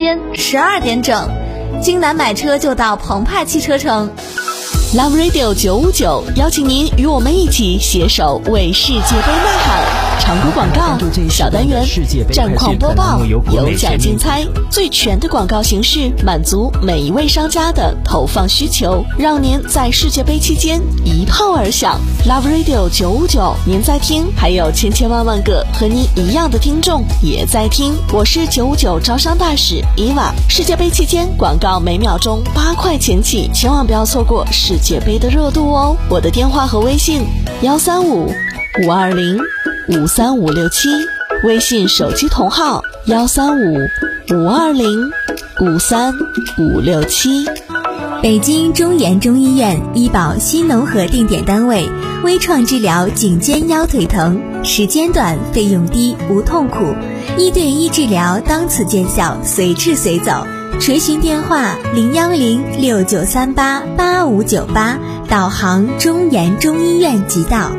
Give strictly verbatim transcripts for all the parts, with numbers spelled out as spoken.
天十二点整，京南买车就到澎湃汽车城。Love Radio 九五九邀请您与我们一起携手为世界杯呐喊。常规广告小单元，战况播报，有奖竞猜，最全的广告形式，满足每一位商家的投放需求，让您在世界杯期间一炮而响。Love Radio 九五九，您在听，还有千千万万个和您一样的听众也在听。我是九五九招商大使伊娃。世界杯期间广告每秒钟八块钱起，千万不要错过世界杯的热度哦。我的电话和微信幺三五五二零五三五六七，微信手机同号幺三五五二零五三五六七。 北京中研中医院医保新农合定点单位，微创治疗颈肩腰腿疼，时间短，费用低，无痛苦，一对一治疗当此见效，随治随走。垂询电话零幺零六九三八八五九八，导航中研中医院即到。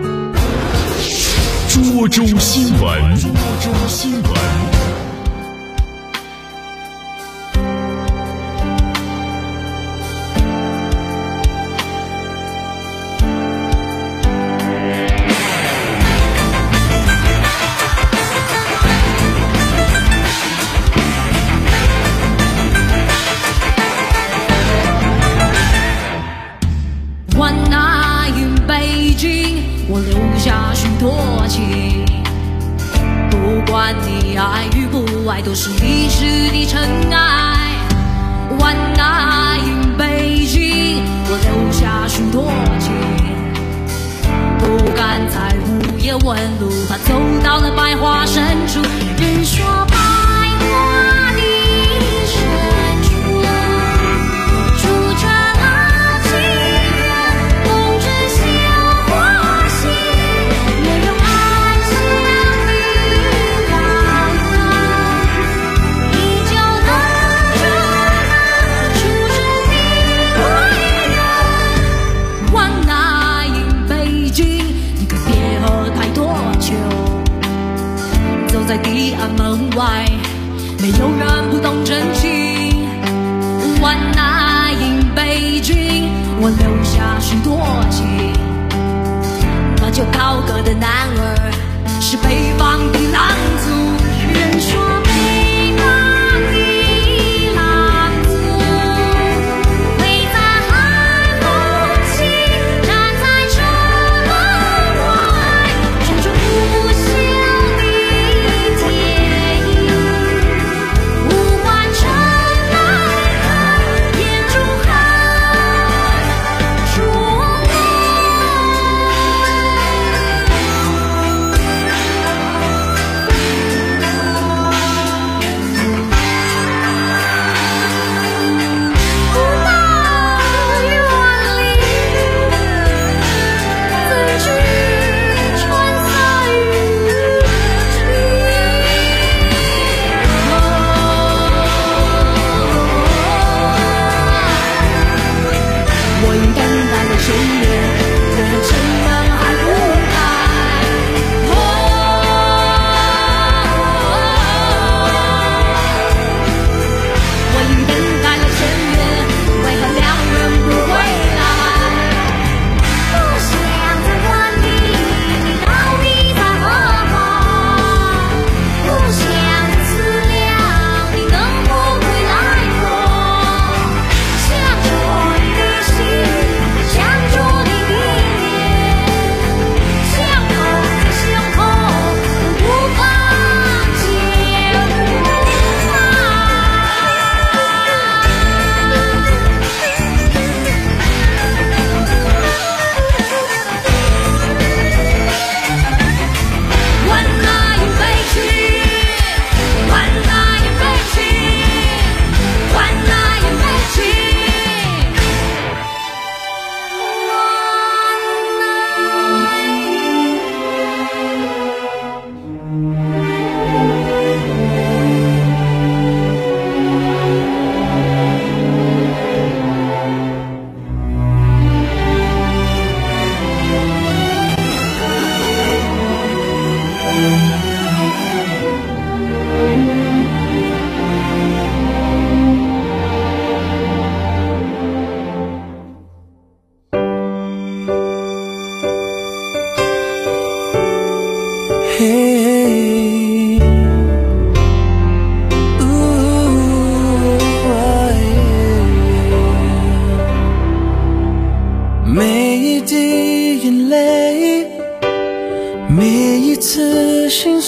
涿州新闻，涿州新闻。 万那云北京，我留下许多情。不管你爱与不爱，都是历史的尘埃。万那云北京，我留下许多情。不敢在午夜问路，他走到了百花深处。人说百花的深处，住着浪迹人，梦之绣花心，也有安详的浪漫，依旧等着那出世的贵人。万那云北京，你可别喝太多酒，走在地安门外，没有人不懂真情。万那云北京，我留下许多情。那就高歌的男儿，是北方的狼族。人说北方的狼族，会在寒风起，站在车轮外，穿着不朽的铁衣，五官城来看，眼中含珠泪。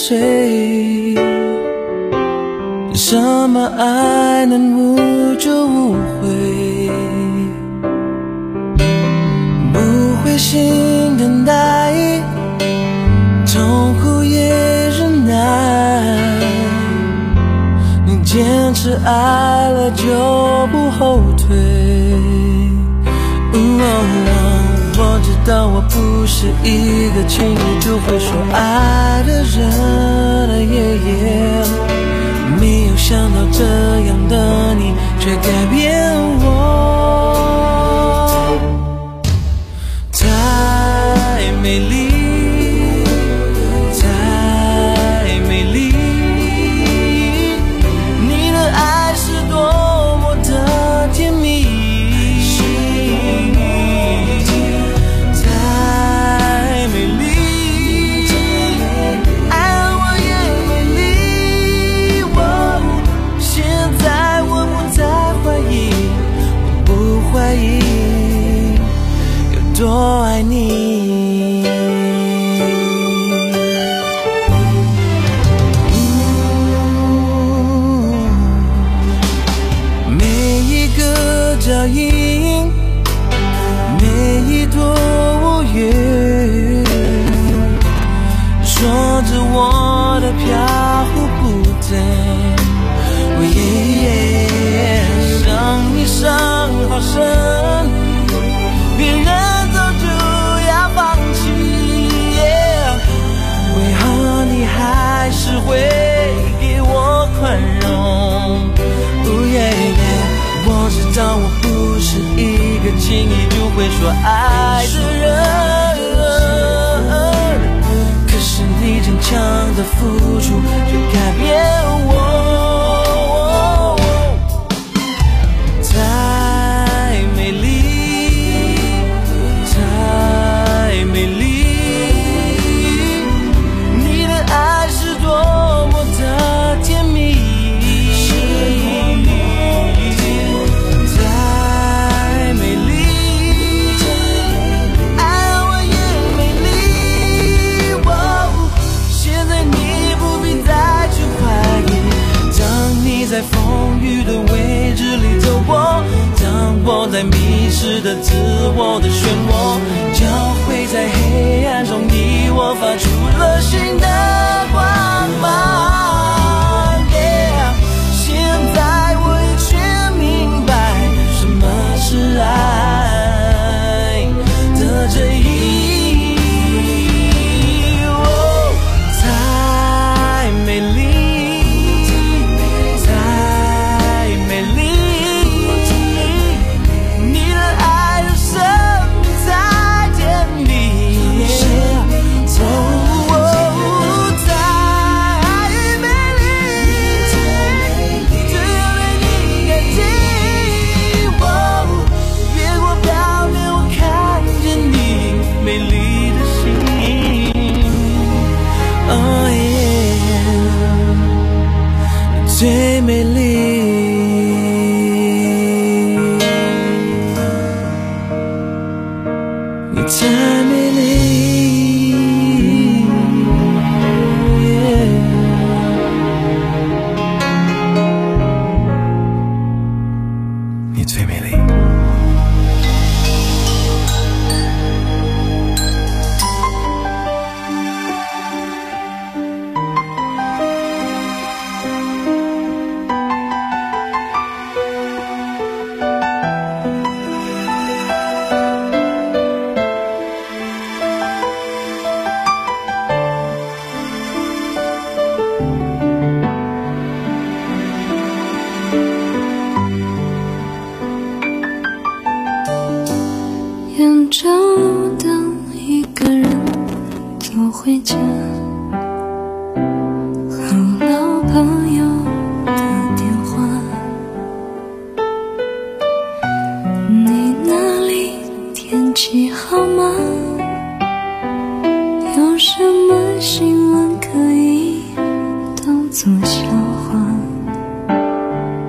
碎。什么爱能无就无悔？不灰心等待，痛苦也忍耐。你坚持爱了就不后退。哦，我知道我不是一个轻易就会说爱的人，耶耶。没有想到这样的你却改变我，太美丽，太美丽，你的爱是多么的甜蜜，太美丽，爱我也美丽。现在我不再怀疑，我不怀疑有多爱你。每一个脚印，每一朵乌云，说着我的飘忽不定。伤一伤好深，别人早就要放弃， yeah， 为何你还是会给我宽容， oh yeah yeah， 我知道我不是一个轻易就会说爱的人，可是你坚强的付出却改变我。太美丽，太美丽，你的爱是多么的甜蜜，太美丽，爱我也美丽。哦，现在你不必再去怀疑，当你在风雨的位置里走过，当我在迷失的自我的漩涡，就会在黑暗中以我发出了新的光芒， yeah， 现在我也全明白什么是爱的真意，哦，太美丽，最美丽，你太美丽， yeah， 你最美丽。 沿着灯一个人走回家，和老朋友的电话，你那里天气好吗？有什么新闻可以当作笑话？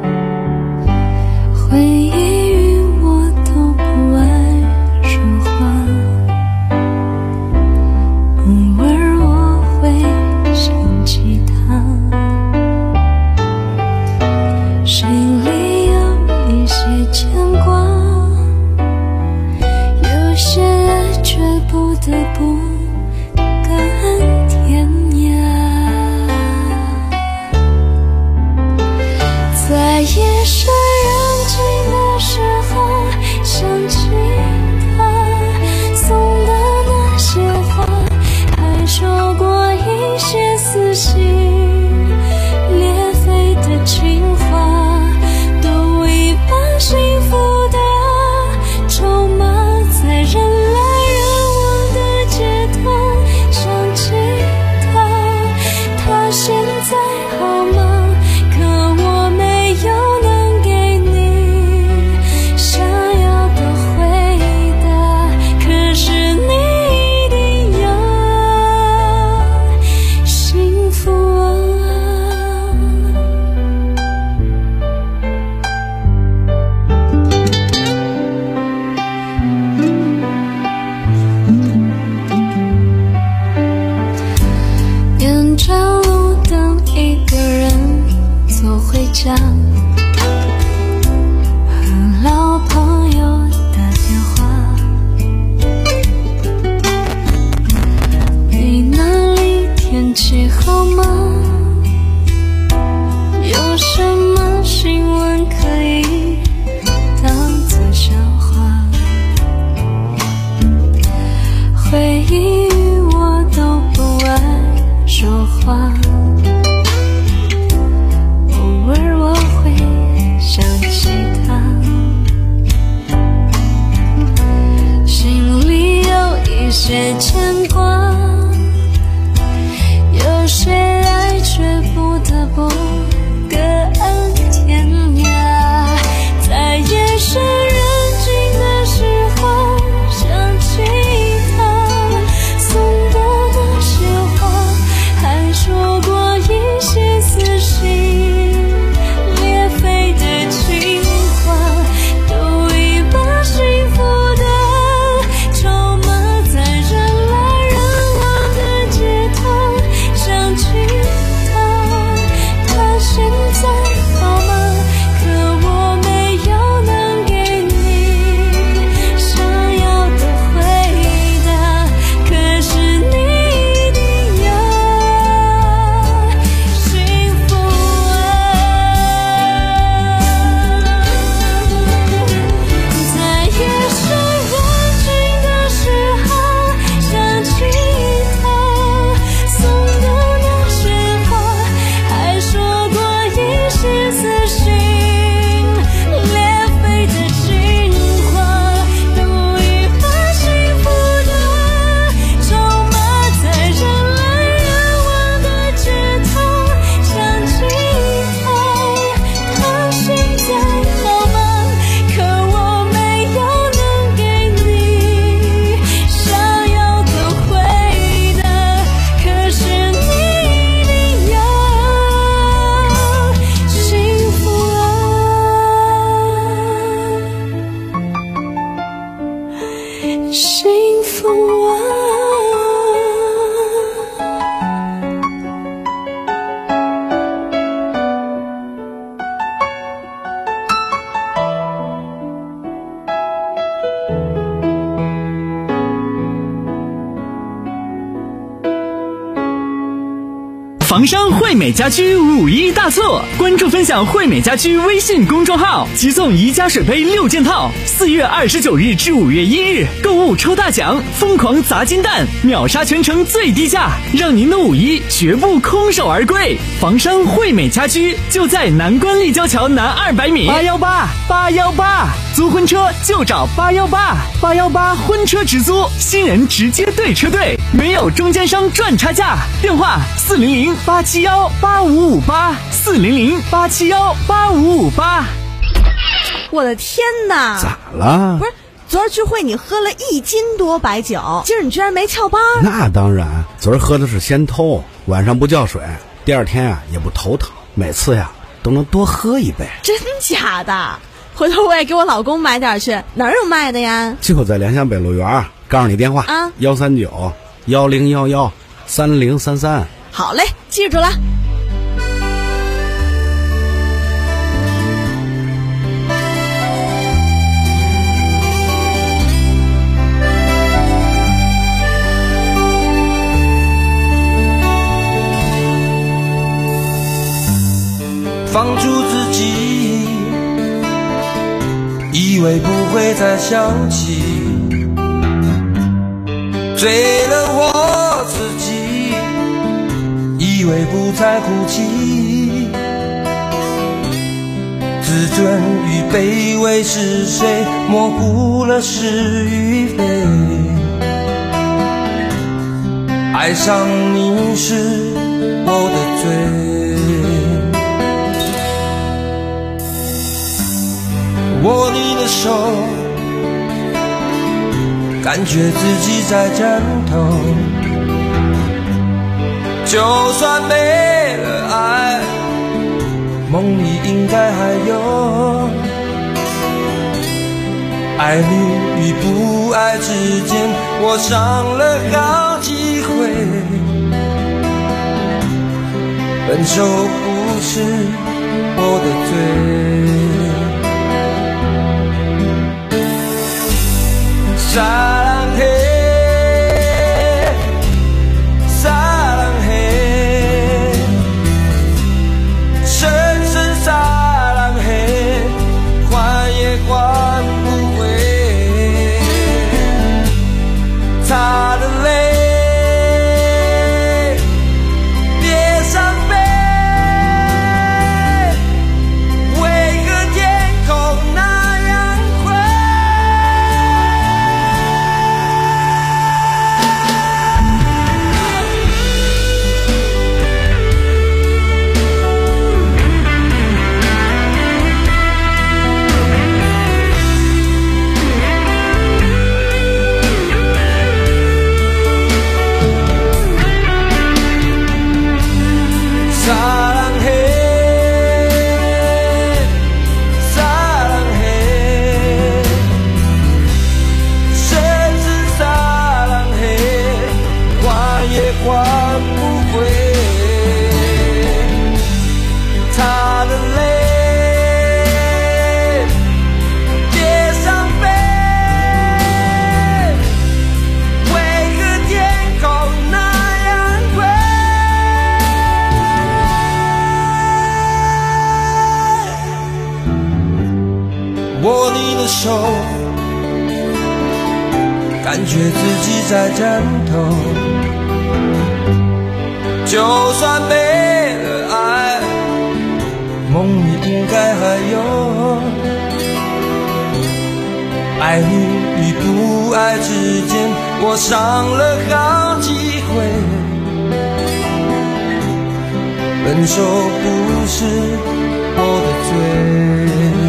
回忆与我都不爱说话， 是人静的时候想起他送的那些话，还说过一些撕心裂肺的情话，都已把幸福的筹码在人来人往的街头想起他，他现在好吗？可我没有能给你想要的回答，可是你一定要幸福啊。沿着路灯一个人走回家，和老朋友打电话，你那里天气好吗？有什么新闻可以当作笑话？回忆与我都不爱说话，偶尔我会想起他，心里有一些牵挂，有些爱却不得不各安天涯，在夜深人静的时候想起他送的那些话，还说过一些撕心裂肺的情话，都已把幸福的筹码在人来人往的街头想起他，他现在好吗？可我没有能给你想要的回答，可是你一定要幸福啊。在夜深人静的时候想起他送的那些话，还说过一些撕心裂肺的情话，都已把幸福的筹码在人来人往的街头想起他，他现在好吗？可我没有能给你想要的回答，可是你一定要幸福啊，幸福啊。 房商惠美家居五一大促，关注分享惠美家居微信公众号，即送宜家水杯六件套。四月二十九日至五月一日，购物抽大奖，疯狂砸金蛋，秒杀全城最低价，让您的五一绝不空手而归。房商惠美家居就在南关立交桥南二百米。八幺八八幺八，租婚车就找八幺八八幺八婚车直租，新人直接对车队，没有中间商赚差价。电话四零零八七幺八五五八，四零零八七幺八五五八。 我的天哪！ 咋了？ 不是，昨儿聚会你喝了一斤多白酒，今儿你居然没翘班？ 那当然，昨儿喝的是仙偷，晚上不叫水，第二天啊也不头疼，每次呀都能多喝一杯。 真假的？回头我也给我老公买点去，哪儿有卖的呀？ 就在联想北路园，告诉你电话啊， 幺三九幺零幺幺三零三三。 好嘞，记住了。 放逐自己， 为不会再想起，醉了我自己，以为不再哭泣，自尊与卑微是谁模糊了是与非，爱上你是我的罪。握你的手，感觉自己在战斗，就算没了爱，梦里应该还有。爱你与不爱之间，我伤了好几回，分手不是我的罪。撒浪嘿，撒浪嘿，深深撒浪嘿，还也还不回。他的泪，别伤悲，为何天空那样灰？握你的手，感觉自己在战斗，就算没了爱，梦里应该还有。爱你与不爱之间，我伤了好几回，分手不是我的罪。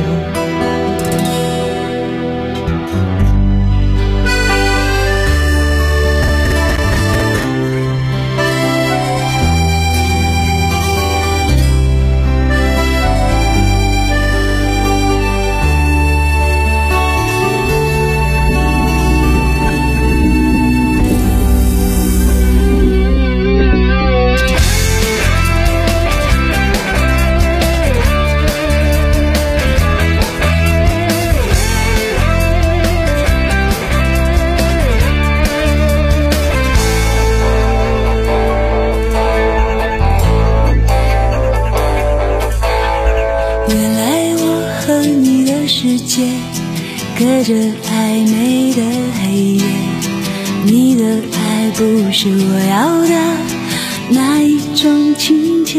隔着暧昧的黑夜，你的爱不是我要的那一种情节，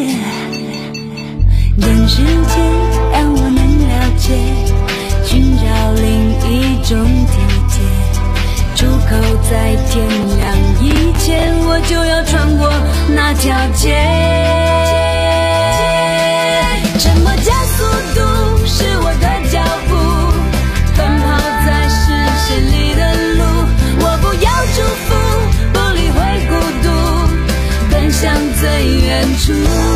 等时间让我能了解，寻找另一种体贴，出口在天亮以前，我就要穿过那条街。沉默加速度是我的脚步，奔跑在视线里的路，我不要祝福，不理会孤独，奔向最远处。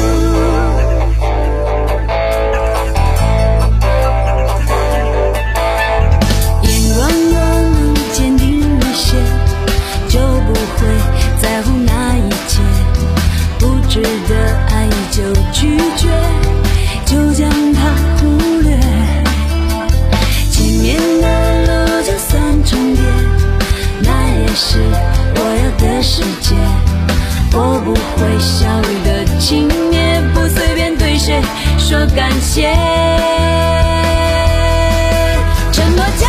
眼光若能坚定一些，就不会在乎那一切，不值得爱就拒绝，就将它忽略。前面的路就算重叠，那也是我要的世界。我不会效率的轻蔑，不随便对谁说感谢。沉默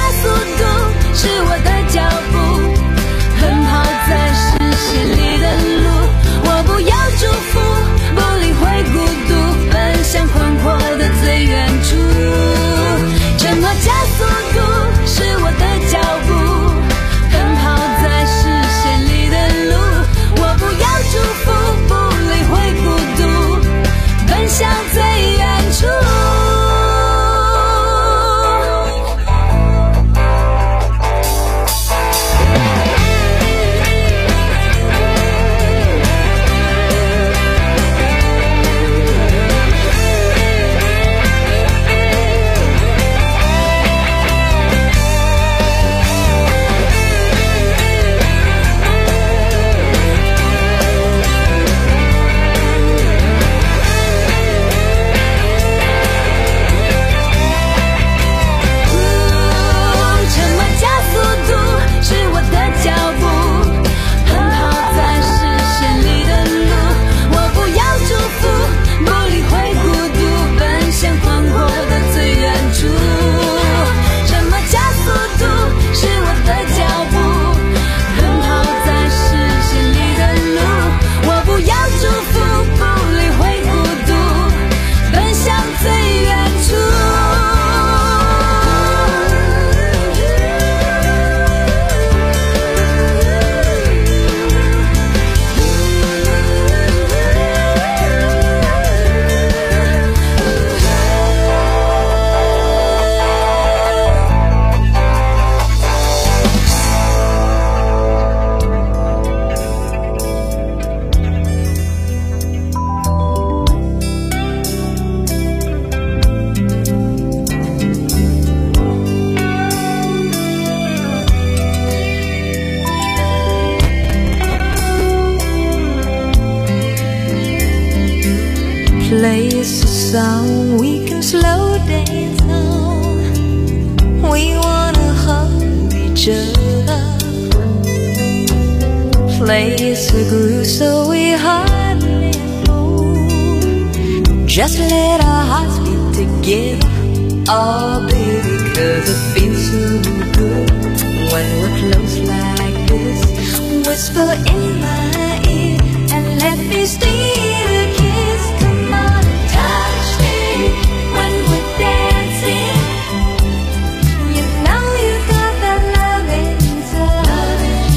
place we grew so we hardly know. Just let our hearts beat together, oh baby, cause it feels so good when we're close like this. Whisper in my ear and let me steal a kiss. Come on and touch me when we're dancing. You know you got that loving touch.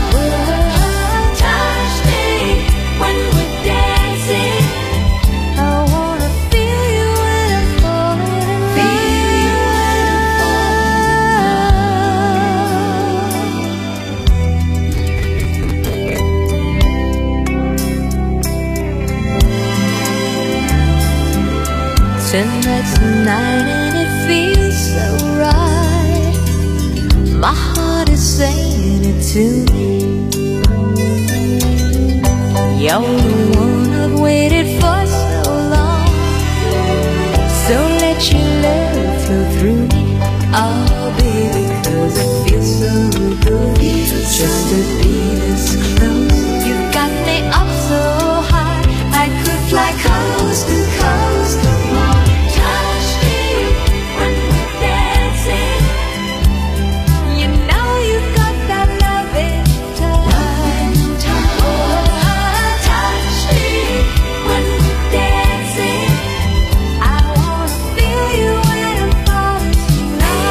Touch me when we're dancing. I wanna feel you when I'm falling in love. Feel you when I'm Tonight's the night and it feels so right. My heart is saying it to me. You're the one I've waited for so long. So let your love flow through me, oh baby, cause it feels so good just to be this close. You've got me up so high, I could fly coast to coast. Come on, touch me when we're dancing. You know you've got that loving touch. Oh, touch me when we're dancing. I wanna feel you when I'm falling in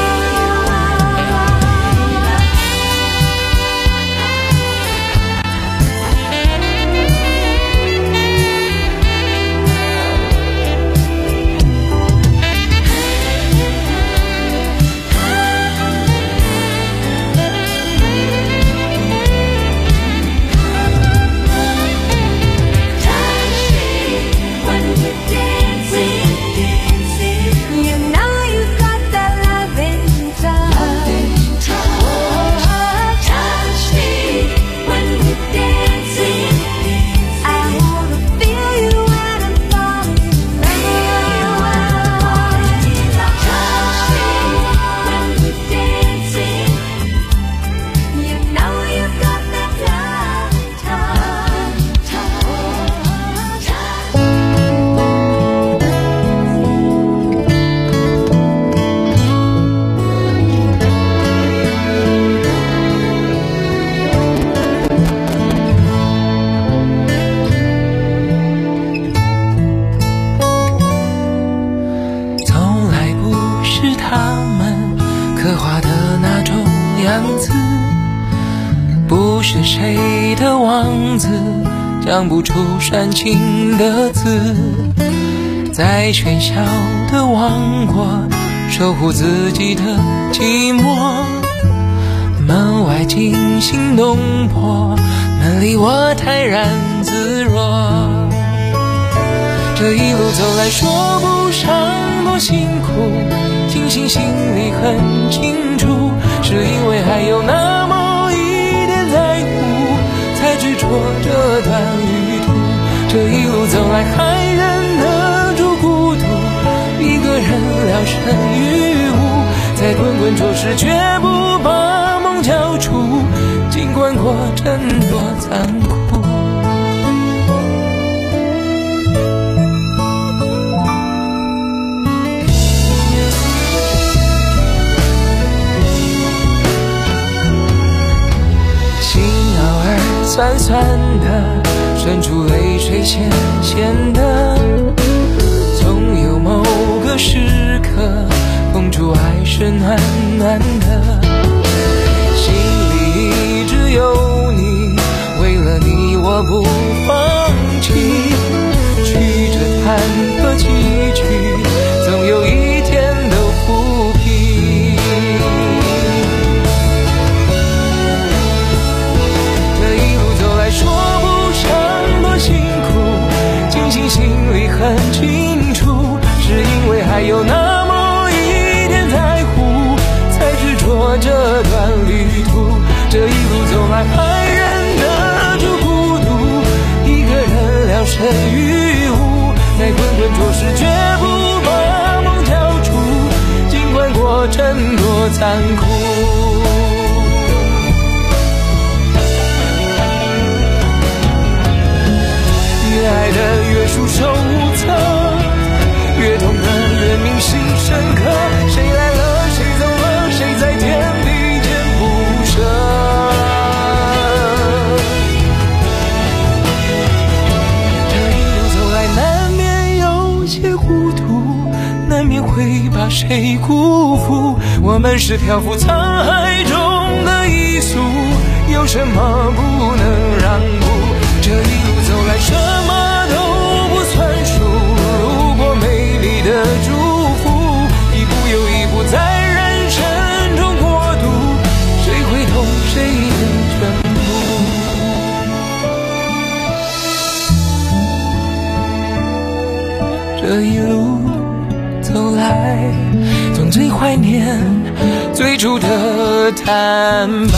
Touch me when we're dancing. You know you've got that loving touch. Oh, touch me when we're dancing. I wanna feel you when I'm falling in love. Touch me when we're dancing. You know you've got that loving touch. Oh, 从来不是他们刻画的那种样子，不是谁的王子讲不出煽情的字，在喧嚣的王国守护自己的寂寞，门外惊心动魄，门里我泰然自若。这一路走来说不上多辛苦，庆幸心里很清楚，是因为还有那么一点在乎，才执着这段旅途。这一路走来还忍得住孤独，一个人聊胜于无，在滚滚浊世绝不把梦交出，尽管过程多残酷。酸酸的，渗出泪水咸咸的，总有某个时刻碰触爱是暖暖的，心里一直有你，为了你我不放弃，曲折坎坷崎岖，总有一天都抚平。说不上多辛苦，庆幸心里很清楚，是因为还有那么一点在乎，才执着这段旅途。这一路走来还忍得住孤独，一个人聊胜于无，在滚滚浊世绝不把梦交出，尽管过程多残酷。 束手无策，越痛的越铭心深刻。谁来了，谁走了，谁在天地间不舍。这一路走来，难免有些糊涂，难免会把谁辜负。我们是漂浮沧海中的一粟，有什么不能让步？这一路走来，什么都不算数。如果美丽的祝福，一步又一步在人生中过渡，谁会懂谁的全部？这一路走来，总最怀念最初的坦白。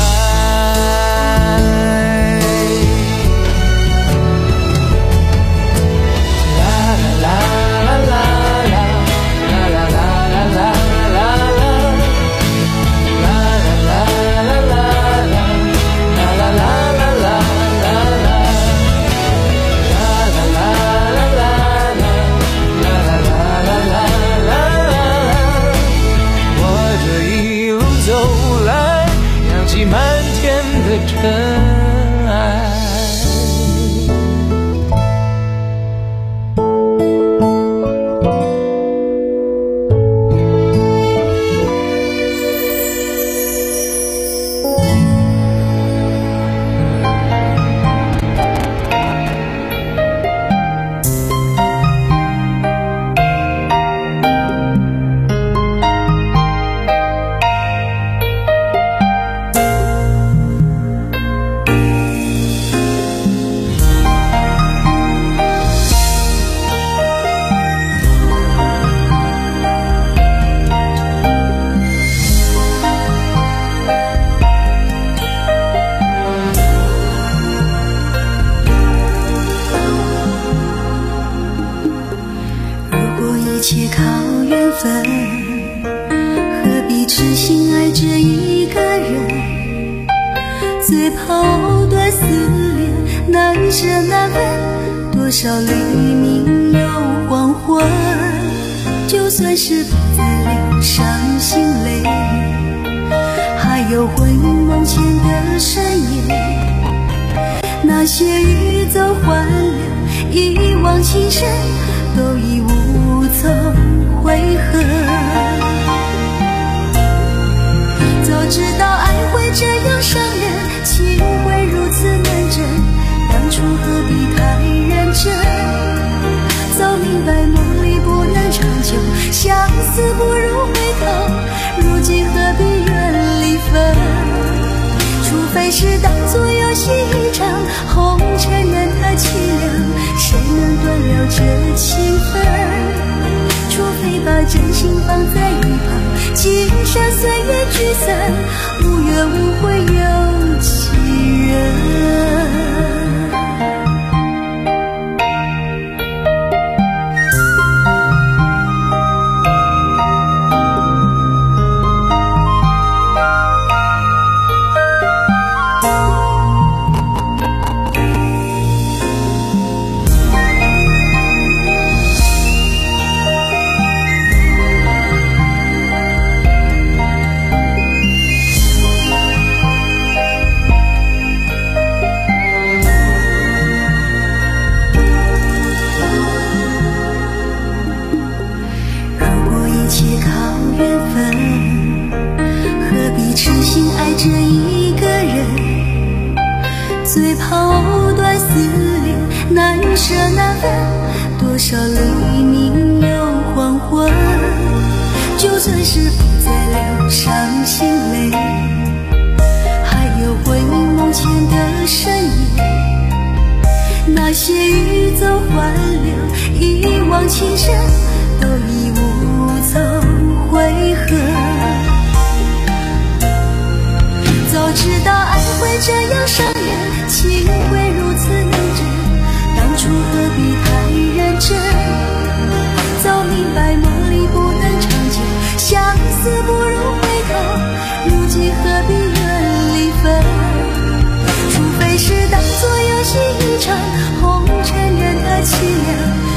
除非是当作游戏一场，红尘任它凄凉。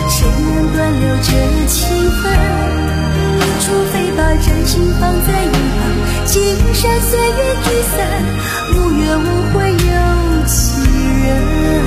能断了这情分？除非把真心放在一旁，青山岁月聚散，无怨无悔有其人。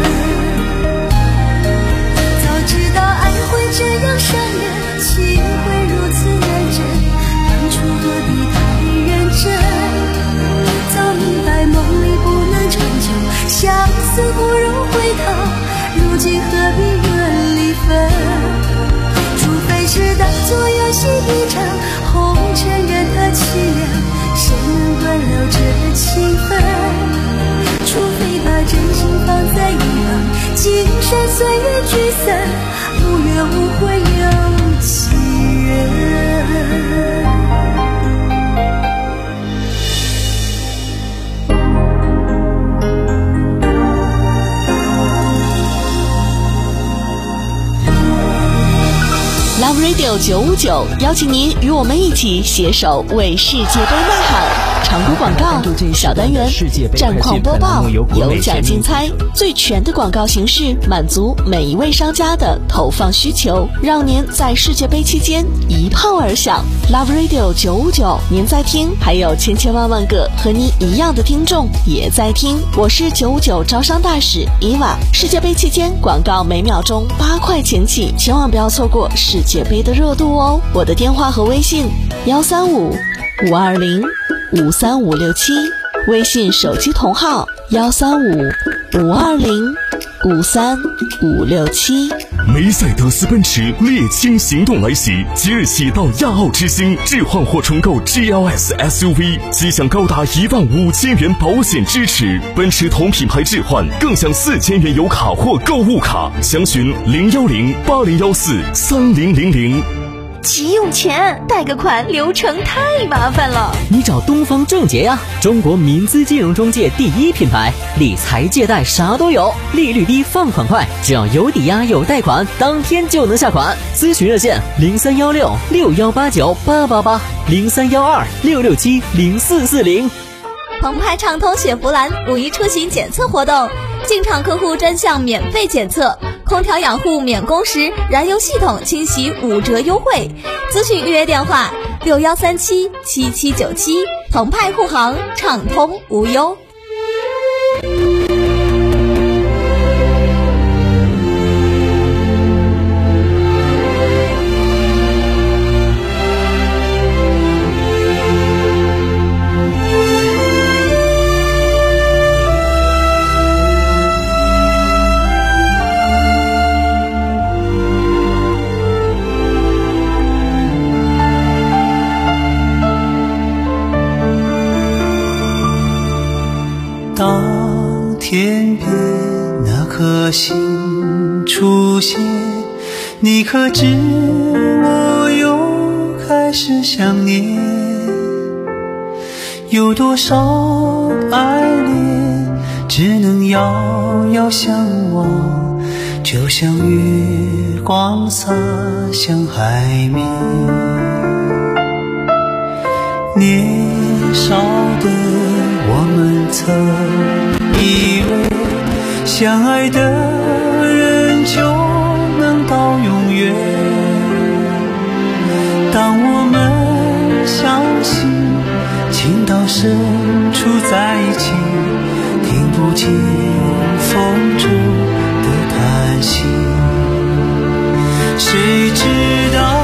早知道爱会这样伤人，情会如此难枕，当初何必太认真？早明白梦里不能长久，相思不容回头，如今何必论离分？除非是当作游戏一场，红尘任它凄凉，谁能断了这情分？除非把真心放在一旁，青山岁月聚散，无怨无悔有其人。 Love Radio 九五九邀请您与我们一起携手为世界杯呐喊。常规广告小单元，战况播报，有奖竞猜，最全的广告形式，满足每一位商家的投放需求，让您在世界杯期间一炮而响。Love Radio 九五九，您在听，还有千千万万个和您一样的听众也在听。我是九五九招商大使伊娃。世界杯期间广告每秒钟八块钱起，千万不要错过世界杯的热度哦。我的电话和微信幺三五五二零五三五六七，微信手机同号幺三五五二零五三五六七。 梅赛德斯奔驰猎青行动来袭，即日起到亚奥之星置换或重购 G L S S U V， 即享高达一万五千元保险支持。奔驰同品牌置换更享四千元油卡或购物卡，详询零幺零八零幺四三零零零。 急用钱，贷个款流程太麻烦了。 你找东方正杰呀，中国民资金融中介第一品牌，理财借贷啥都有，利率低，放款快，只要有抵押有贷款，当天就能下款。咨询热线零三幺六六幺八九八八八零三幺二六六七零四四零。 澎湃畅通雪佛兰五一出行检测活动，进场客户专项免费检测，空调养护免工时，燃油系统清洗五折优惠。咨询预约电话六幺三七七七九七。澎湃护航，畅通无忧。 当天边那颗星出现，你可知我又开始想念？有多少爱恋只能遥遥相望，就像月光洒向海面。年少的我们曾以为相爱的人就能到永远，当我们相信情到深处在一起，听不见风中的叹息，谁知道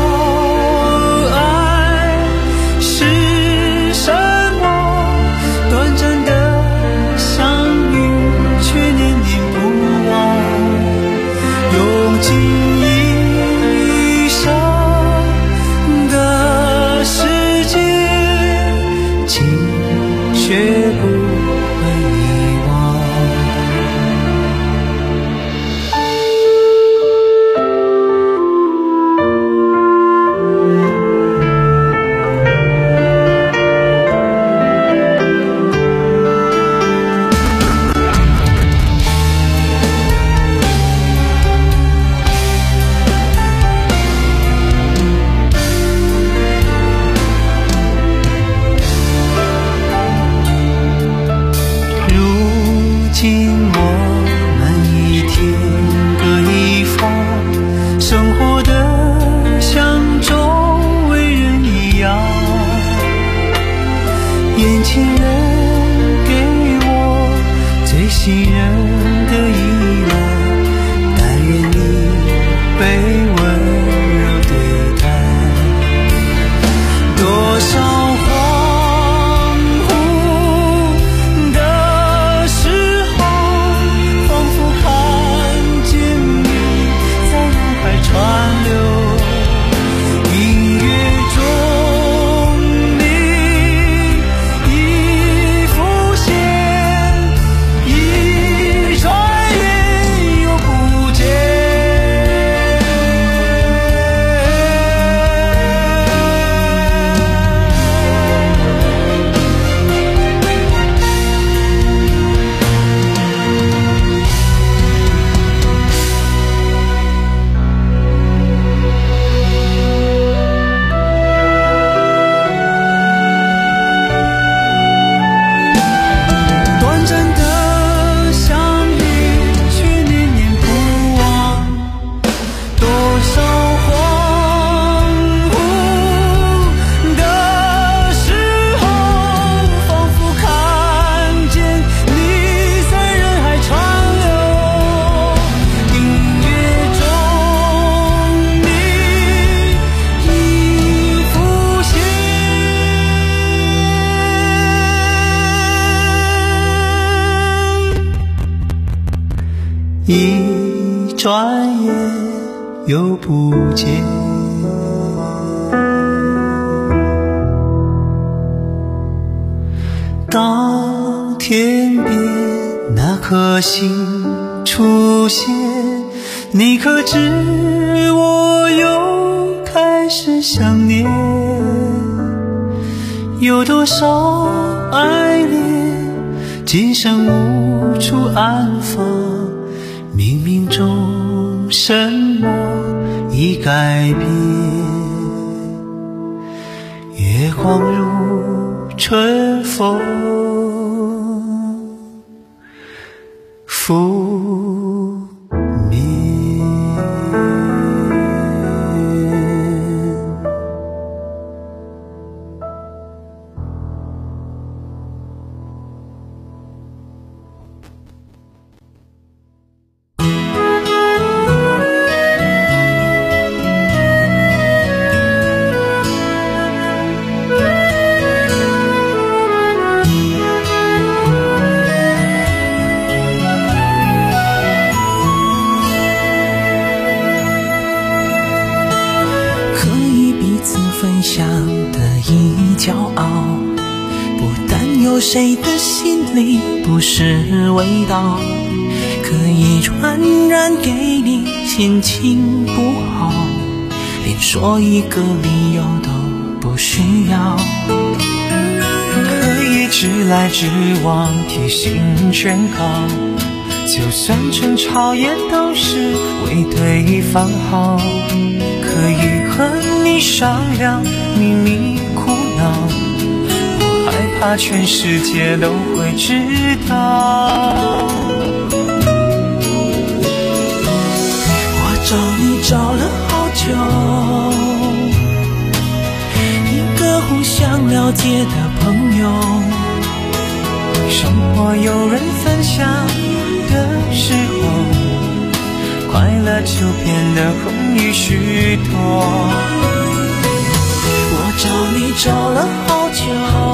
一生的世界眼睛能给我最信任的依赖，但愿你被温柔对待。多少恍惚的时候，仿佛看见你在脑海川流。一转眼又不见，当天边那颗星出现，你可知我又开始想念？有多少爱恋今生无处安放，冥冥中什么已改变，月光如春风拂面。 谁的心里不是味道，可以传染给你心情不好，连说一个理由都不需要，可以直来直往提醒劝告，就算争吵也都是为对方好，可以和你商量秘密苦恼，害怕全世界都会知道。我找你找了好久，一个互相了解的朋友，生活有人分享的时候，快乐就变得容易许多。我找你找了好久，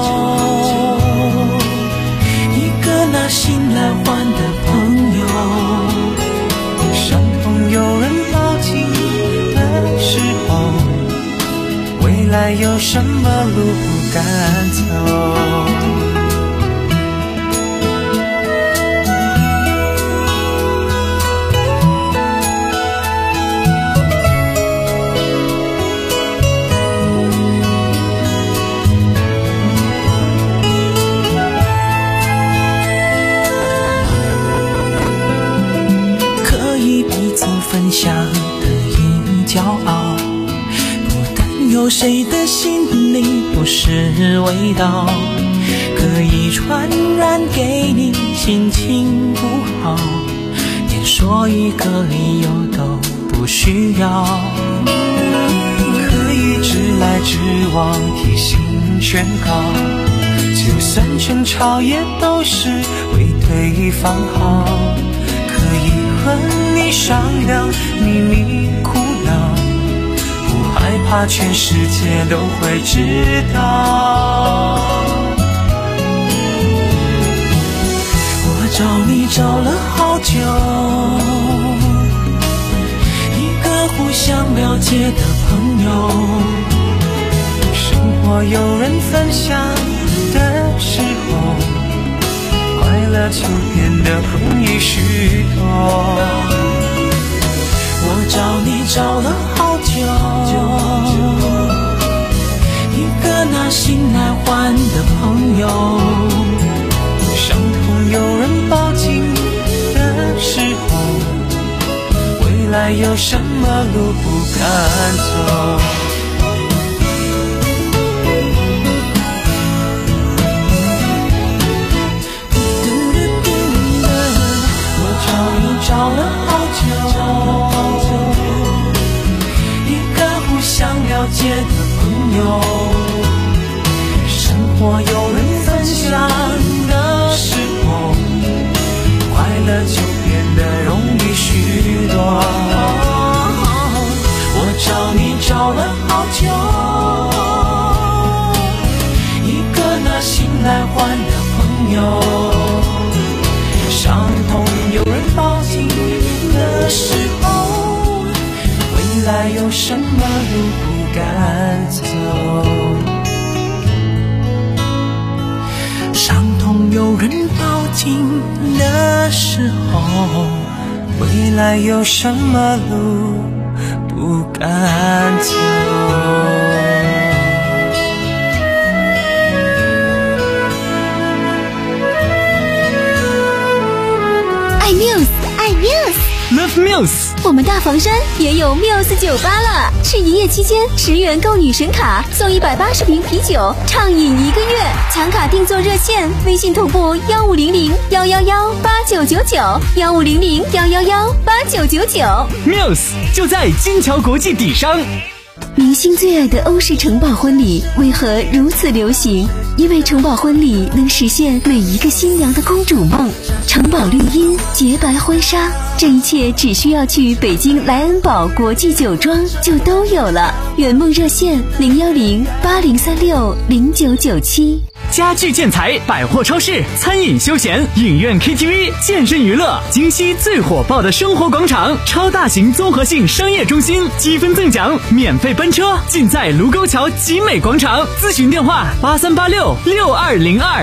一个拿心来换的朋友，伤痛有人抱紧的时候，未来有什么路不敢走。分享的一骄傲，不但有谁的心里不是味道，可以传染给你心情不好，连说一个理由都不需要，可以直来直往提醒劝告， 就算争吵也都是为对方好，可以和你商量秘密苦恼，不害怕全世界都会知道。我找你找了好久，一个互相了解的朋友，生活有人分享的时候，快乐就变得容易许多。我找你找了好久，一个拿心来换的朋友，伤痛有人抱紧的时候，未来有什么路不敢走。找了好久，一个互相了解的朋友，生活有人分享的时候，快乐就变得容易许多。我找你找了好久，一个拿心来换的朋友，伤痛有人抱紧的时候，未来有什么路不敢走？伤痛有人抱紧的时候，未来有什么路不敢走？ 爱 Muse， Love Muse， 我们大房山也有 Muse 酒吧了。是营业期间十元购女神卡，送一百八十瓶啤酒，畅饮一个月。抢卡订座热线：微信同步幺五零零幺幺幺八九九九幺五零零幺幺幺八九九九。 Muse 就在金桥国际底商。 明星最爱的欧式城堡婚礼为何如此流行？因为城堡婚礼能实现每一个新娘的公主梦。城堡绿荫、洁白婚纱，这一切只需要去北京莱恩堡国际酒庄就都有了。圆梦热线零幺零八零三六零九九七。 家具建材、百货超市、餐饮休闲、影院 K T V、健身娱乐，京西最火爆的生活广场，超大型综合性商业中心，积分赠奖，免费奔车，尽在卢沟桥集美广场。咨询电话八三八六六二零二。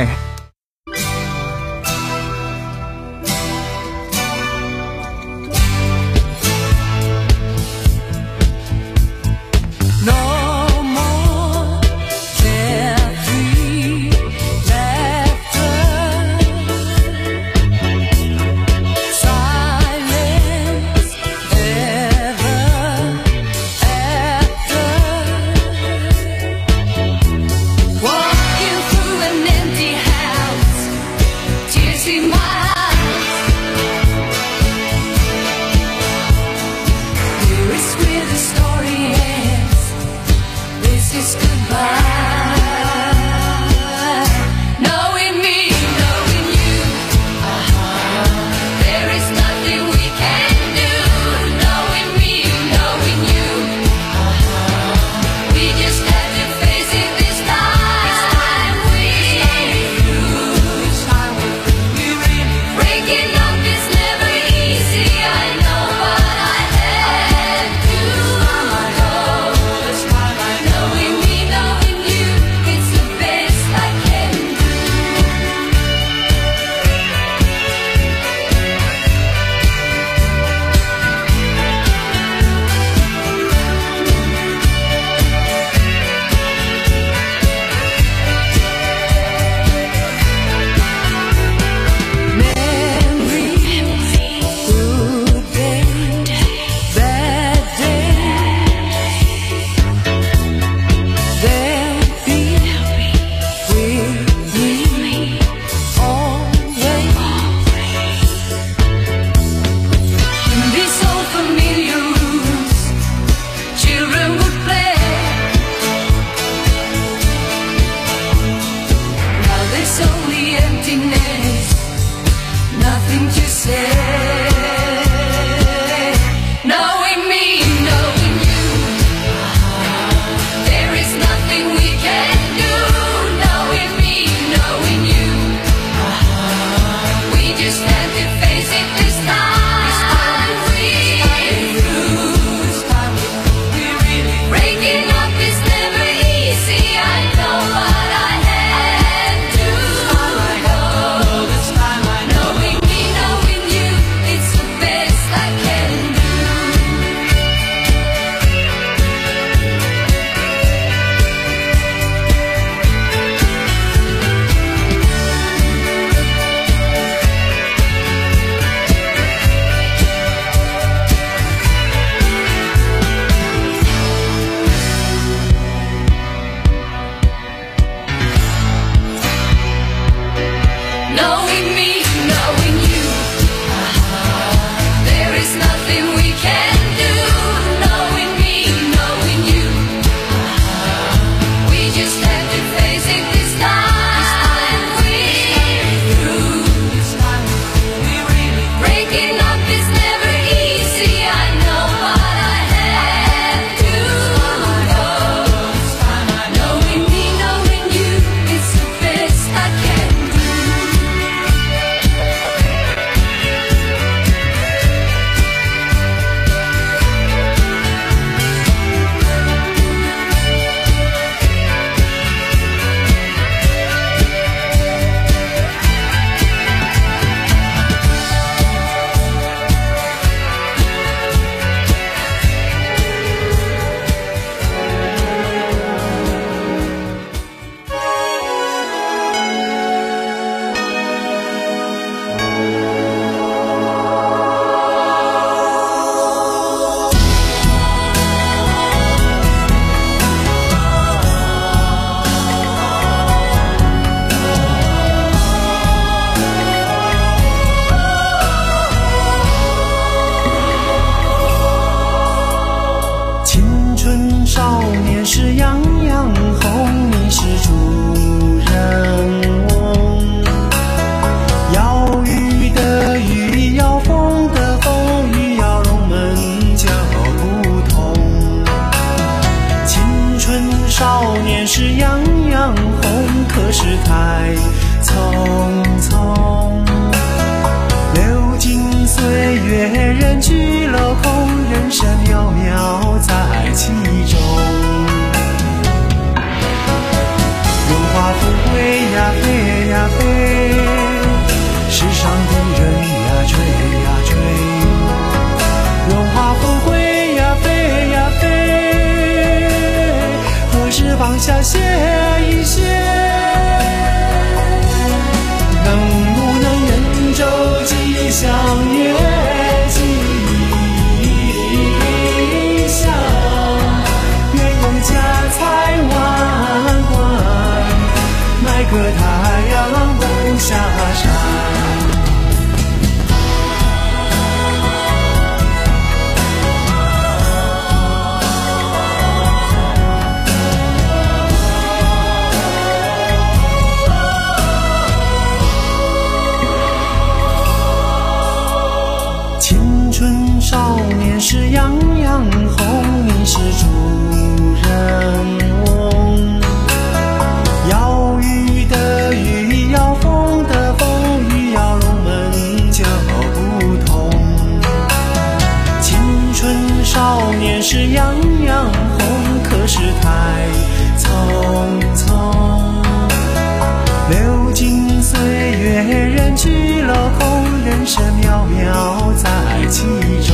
Walking through an empty house. 呀飞，世上的人呀追呀追，荣华富贵呀飞呀飞，何时放下歇一歇？能不能人舟吉祥也吉祥，愿用家财万贯，买个太阳不下山。少年时样样红，你是主人翁。要雨的雨，要风的风，雨要龙门就不同。青春少年时样样红，可是太匆匆。流金岁月，人去楼空，人生渺渺在其中。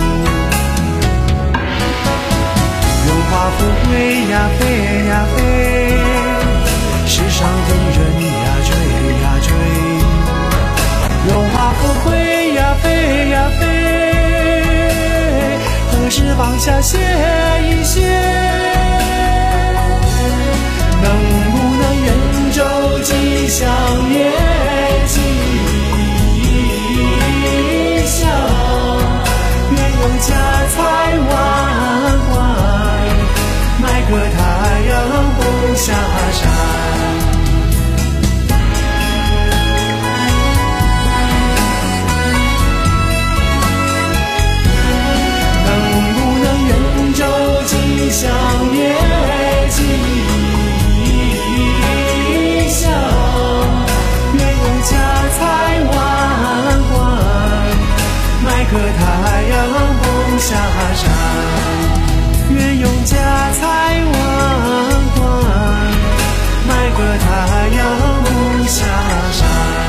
荣华富贵呀飞呀飞，世上的人呀追呀追。荣华富贵呀飞呀飞，何时放下歇一歇？能不能人舟吉祥也吉祥，愿用家财万贯，买个太阳不下山。能不能人舟吉祥也吉祥，愿用家财万贯，买个太阳不下山。愿用家财万贯，买个太阳不下山。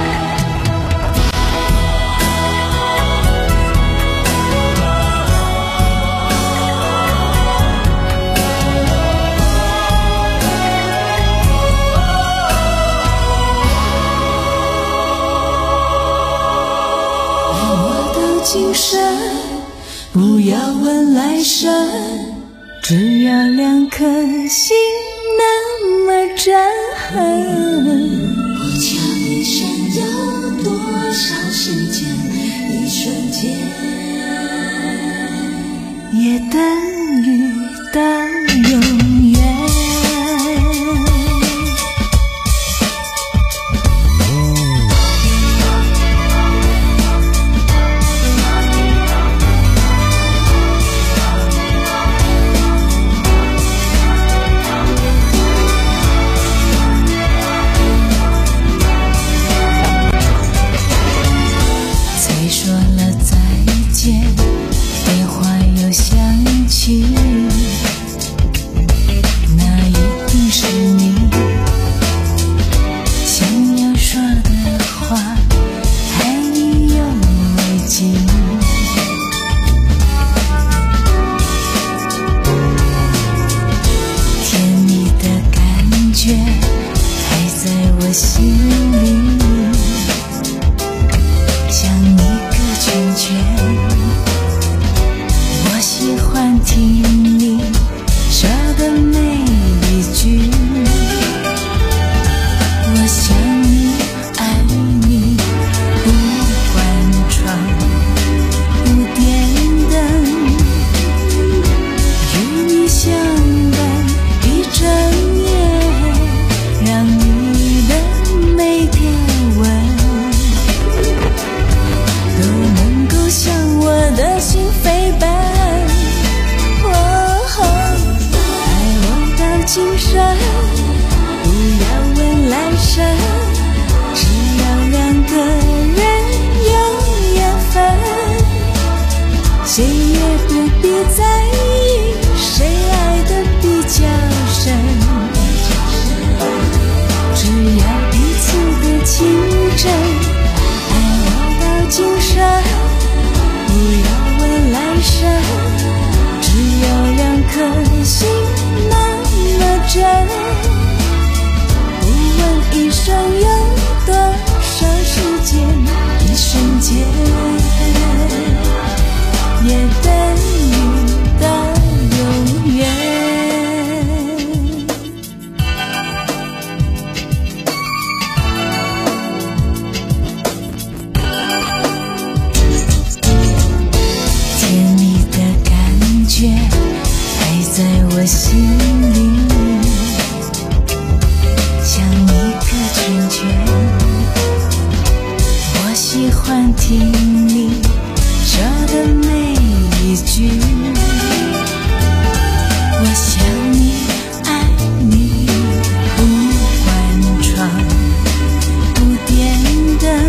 今生不要问来生，只要两颗心那么真。 我瞧一生有多少时间，一瞬间也等于等永远。 让你的每天欢听你说的每一句。我想你，爱你，不关窗，不点灯，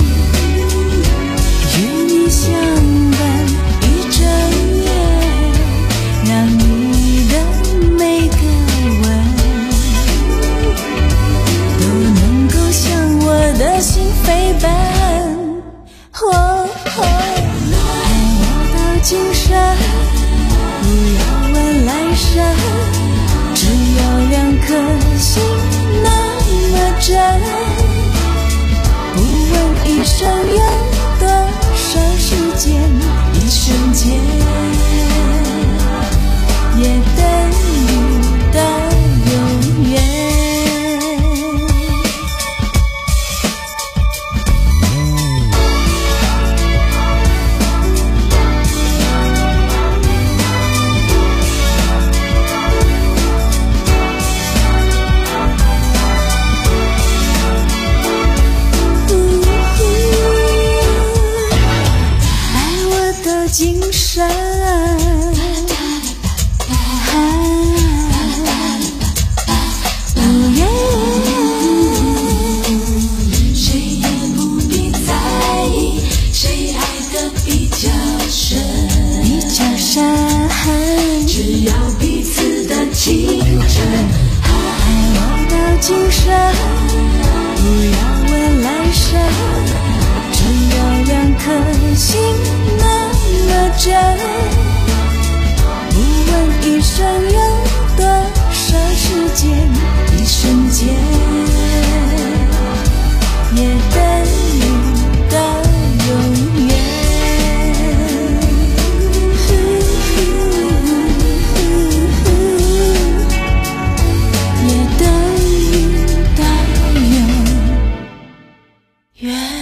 与你相伴一整夜，让你的每个吻都能够向我的心飞奔。哦哦，爱我到今生，不要问来生，只有两颗心那么真。不问一生有多少时间，一瞬间也等于到永远。今生， 谁也不必在意，谁爱的比较深， 比较深， 只要彼此的清纯。 爱我到今生，不要问来生，只有两颗心那么真。不问一生有多少时间，一瞬间也等于到永远。也等于到永远。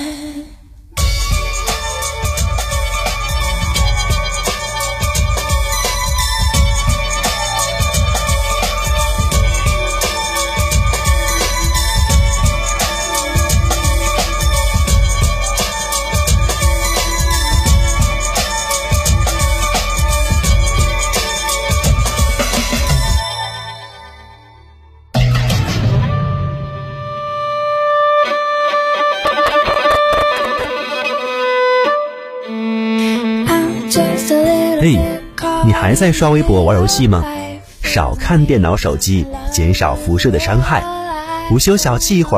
嘿，你还在刷微博玩游戏吗？少看电脑手机，减少辐射的伤害。午休小憩一会儿。